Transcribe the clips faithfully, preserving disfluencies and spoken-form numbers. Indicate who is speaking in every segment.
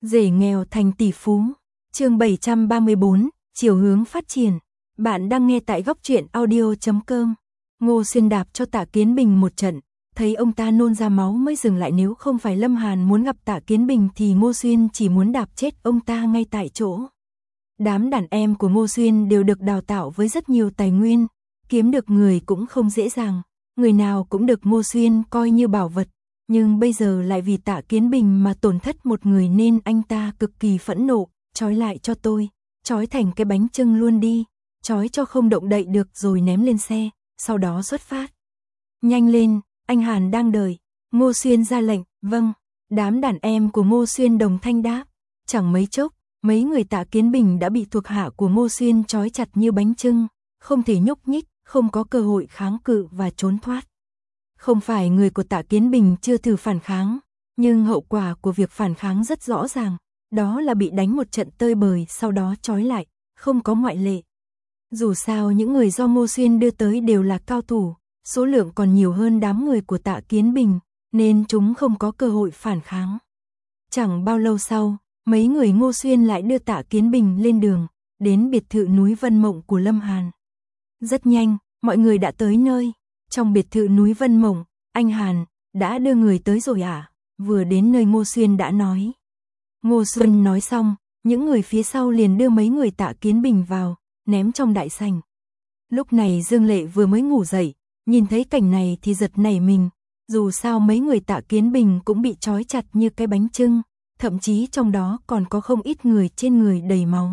Speaker 1: Rể nghèo thành tỷ phú. Chương bảy trăm ba mươi bốn, chiều hướng phát triển. Bạn đang nghe tại góc truyện audio chấm com. Ngô Xuyên đạp cho Tạ Kiến Bình một trận, thấy ông ta nôn ra máu mới dừng lại, nếu không phải Lâm Hàn muốn gặp Tạ Kiến Bình thì Ngô Xuyên chỉ muốn đạp chết ông ta ngay tại chỗ. Đám đàn em của Ngô Xuyên đều được đào tạo với rất nhiều tài nguyên, kiếm được người cũng không dễ dàng, người nào cũng được Ngô Xuyên coi như bảo vật, nhưng bây giờ lại vì Tạ Kiến Bình mà tổn thất một người nên anh ta cực kỳ phẫn nộ, trói lại cho tôi, trói thành cái bánh chưng luôn đi, trói cho không động đậy được rồi ném lên xe, sau đó xuất phát. Nhanh lên, anh Hàn đang đợi. Ngô Xuyên ra lệnh. Vâng. Đám đàn em của Ngô Xuyên đồng thanh đáp. Chẳng mấy chốc, mấy người Tạ Kiến Bình đã bị thuộc hạ của Ngô Xuyên trói chặt như bánh chưng, không thể nhúc nhích, không có cơ hội kháng cự và trốn thoát. Không phải người của Tạ Kiến Bình chưa thử phản kháng, nhưng hậu quả của việc phản kháng rất rõ ràng, đó là bị đánh một trận tơi bời sau đó trói lại, không có ngoại lệ. Dù sao những người do Ngô Xuyên đưa tới đều là cao thủ, số lượng còn nhiều hơn đám người của Tạ Kiến Bình, nên chúng không có cơ hội phản kháng. Chẳng bao lâu sau, mấy người Ngô Xuyên lại đưa Tạ Kiến Bình lên đường, đến biệt thự núi Vân Mộng của Lâm Hàn. Rất nhanh, mọi người đã tới nơi. Trong biệt thự núi Vân Mộng, anh Hàn, đã đưa người tới rồi à? Vừa đến nơi Ngô Xuyên đã nói. Ngô Xuyên nói xong, những người phía sau liền đưa mấy người Tạ Kiến Bình vào, ném trong đại sảnh. Lúc này Dương Lệ vừa mới ngủ dậy, nhìn thấy cảnh này thì giật nảy mình, dù sao mấy người Tạ Kiến Bình cũng bị trói chặt như cái bánh chưng, thậm chí trong đó còn có không ít người trên người đầy máu.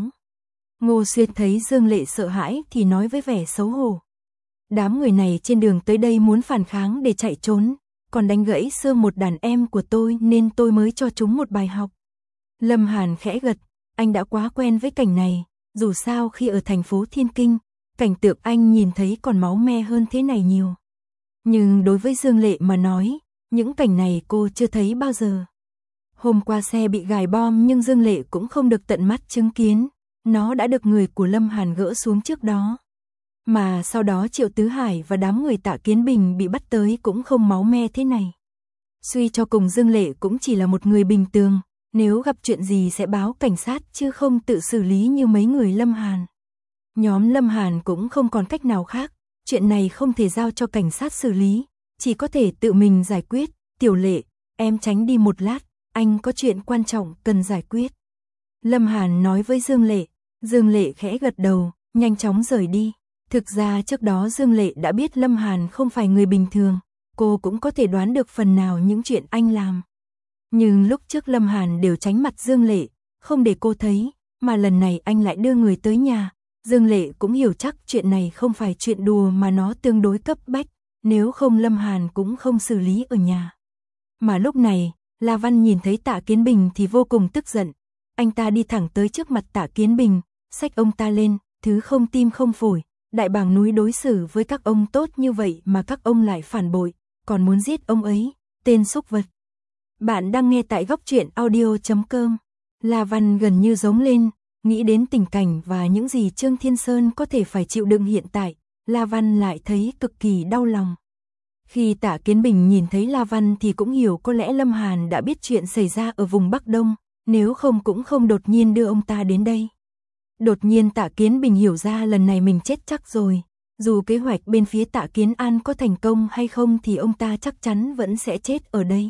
Speaker 1: Ngô Xuyên thấy Dương Lệ sợ hãi thì nói với vẻ xấu hổ. Đám người này trên đường tới đây muốn phản kháng để chạy trốn, còn đánh gãy xương một đàn em của tôi nên tôi mới cho chúng một bài học. Lâm Hàn khẽ gật, anh đã quá quen với cảnh này, dù sao khi ở thành phố Thiên Kinh, cảnh tượng anh nhìn thấy còn máu me hơn thế này nhiều. Nhưng đối với Dương Lệ mà nói, những cảnh này cô chưa thấy bao giờ. Hôm qua xe bị gài bom nhưng Dương Lệ cũng không được tận mắt chứng kiến, nó đã được người của Lâm Hàn gỡ xuống trước đó. Mà sau đó Triệu Tứ Hải và đám người Tạ Kiến Bình bị bắt tới cũng không máu me thế này. Suy cho cùng Dương Lệ cũng chỉ là một người bình thường, nếu gặp chuyện gì sẽ báo cảnh sát chứ không tự xử lý như mấy người Lâm Hàn. Nhóm Lâm Hàn cũng không còn cách nào khác, chuyện này không thể giao cho cảnh sát xử lý, chỉ có thể tự mình giải quyết. Tiểu Lệ, em tránh đi một lát, anh có chuyện quan trọng cần giải quyết. Lâm Hàn nói với Dương Lệ. Dương Lệ khẽ gật đầu, nhanh chóng rời đi. Thực ra trước đó Dương Lệ đã biết Lâm Hàn không phải người bình thường, cô cũng có thể đoán được phần nào những chuyện anh làm. Nhưng lúc trước Lâm Hàn đều tránh mặt Dương Lệ, không để cô thấy, mà lần này anh lại đưa người tới nhà. Dương Lệ cũng hiểu chắc chuyện này không phải chuyện đùa mà nó tương đối cấp bách, nếu không Lâm Hàn cũng không xử lý ở nhà. Mà lúc này, La Văn nhìn thấy Tạ Kiến Bình thì vô cùng tức giận. Anh ta đi thẳng tới trước mặt Tạ Kiến Bình, xách ông ta lên, thứ không tim không phổi. Đại bàng núi đối xử với các ông tốt như vậy mà các ông lại phản bội, còn muốn giết ông ấy, tên súc vật. Bạn đang nghe tại góc truyện audio chấm com. La Văn gần như giống lên, nghĩ đến tình cảnh và những gì Trương Thiên Sơn có thể phải chịu đựng hiện tại, La Văn lại thấy cực kỳ đau lòng. Khi Tạ Kiến Bình nhìn thấy La Văn thì cũng hiểu có lẽ Lâm Hàn đã biết chuyện xảy ra ở vùng Bắc Đông, nếu không cũng không đột nhiên đưa ông ta đến đây. Đột nhiên Tạ Kiến Bình hiểu ra lần này mình chết chắc rồi, dù kế hoạch bên phía Tạ Kiến An có thành công hay không thì ông ta chắc chắn vẫn sẽ chết ở đây.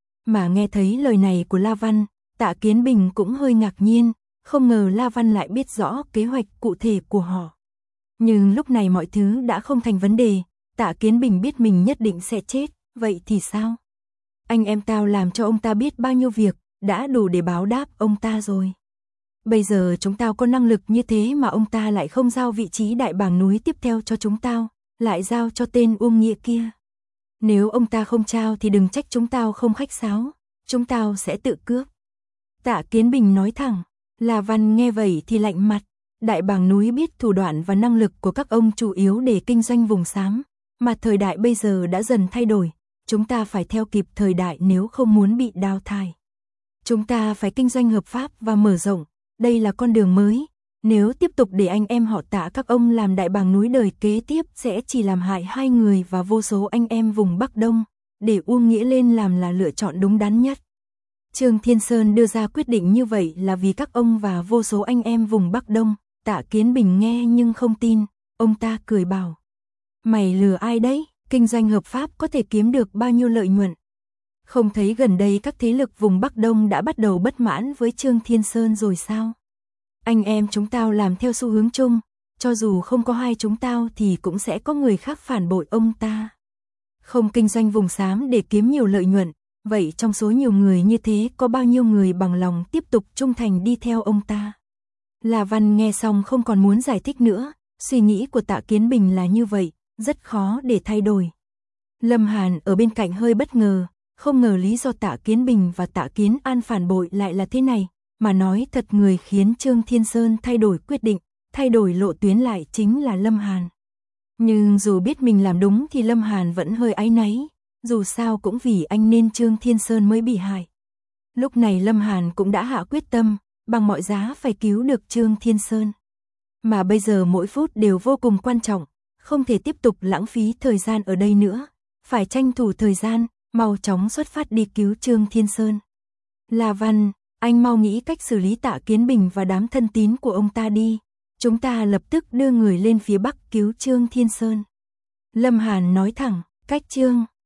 Speaker 1: Mà nghe thấy lời này của La Văn, Tạ Kiến Bình cũng hơi ngạc nhiên, không ngờ La Văn lại biết rõ kế hoạch cụ thể của họ. Nhưng lúc này mọi thứ đã không thành vấn đề, Tạ Kiến Bình biết mình nhất định sẽ chết, vậy thì sao? Anh em tao làm cho ông ta biết bao nhiêu việc, đã đủ để báo đáp ông ta rồi. Bây giờ chúng tao có năng lực như thế mà ông ta lại không giao vị trí đại bàng núi tiếp theo cho chúng tao, lại giao cho tên Uông Nghĩa kia. Nếu ông ta không trao thì đừng trách chúng tao không khách sáo, chúng tao sẽ tự cướp. Tạ Kiến Bình nói thẳng. La Văn nghe vậy thì lạnh mặt. Đại bàng núi biết thủ đoạn và năng lực của các ông chủ yếu để kinh doanh vùng xám, mà thời đại bây giờ đã dần thay đổi, chúng ta phải theo kịp thời đại nếu không muốn bị đào thải. Chúng ta phải kinh doanh hợp pháp và mở rộng, đây là con đường mới. Nếu tiếp tục để anh em họ Tạ các ông làm đại bàng núi đời kế tiếp sẽ chỉ làm hại hai người và vô số anh em vùng Bắc Đông, để Uông Nghĩa lên làm là lựa chọn đúng đắn nhất. Trương Thiên Sơn đưa ra quyết định như vậy là vì các ông và vô số anh em vùng Bắc Đông. Tạ Kiến Bình nghe nhưng không tin, ông ta cười bảo. Mày lừa ai đấy, kinh doanh hợp pháp có thể kiếm được bao nhiêu lợi nhuận. Không thấy gần đây các thế lực vùng Bắc Đông đã bắt đầu bất mãn với Trương Thiên Sơn rồi sao? Anh em chúng tao làm theo xu hướng chung, cho dù không có hai chúng tao thì cũng sẽ có người khác phản bội ông ta. Không kinh doanh vùng xám để kiếm nhiều lợi nhuận, vậy trong số nhiều người như thế có bao nhiêu người bằng lòng tiếp tục trung thành đi theo ông ta? La Văn nghe xong không còn muốn giải thích nữa, suy nghĩ của Tạ Kiến Bình là như vậy, rất khó để thay đổi. Lâm Hàn ở bên cạnh hơi bất ngờ, không ngờ lý do Tạ Kiến Bình và Tạ Kiến An phản bội lại là thế này, mà nói thật người khiến Trương Thiên Sơn thay đổi quyết định, thay đổi lộ tuyến lại chính là Lâm Hàn. Nhưng dù biết mình làm đúng thì Lâm Hàn vẫn hơi áy náy, dù sao cũng vì anh nên Trương Thiên Sơn mới bị hại. Lúc này Lâm Hàn cũng đã hạ quyết tâm, bằng mọi giá phải cứu được Trương Thiên Sơn. Mà bây giờ mỗi phút đều vô cùng quan trọng, không thể tiếp tục lãng phí thời gian ở đây nữa, phải tranh thủ thời gian, mau chóng xuất phát đi cứu Trương Thiên Sơn. La Văn, anh mau nghĩ cách xử lý Tạ Kiến Bình và đám thân tín của ông ta đi, chúng ta lập tức đưa người lên phía Bắc cứu Trương Thiên Sơn. Lâm Hàn nói thẳng, cách Trương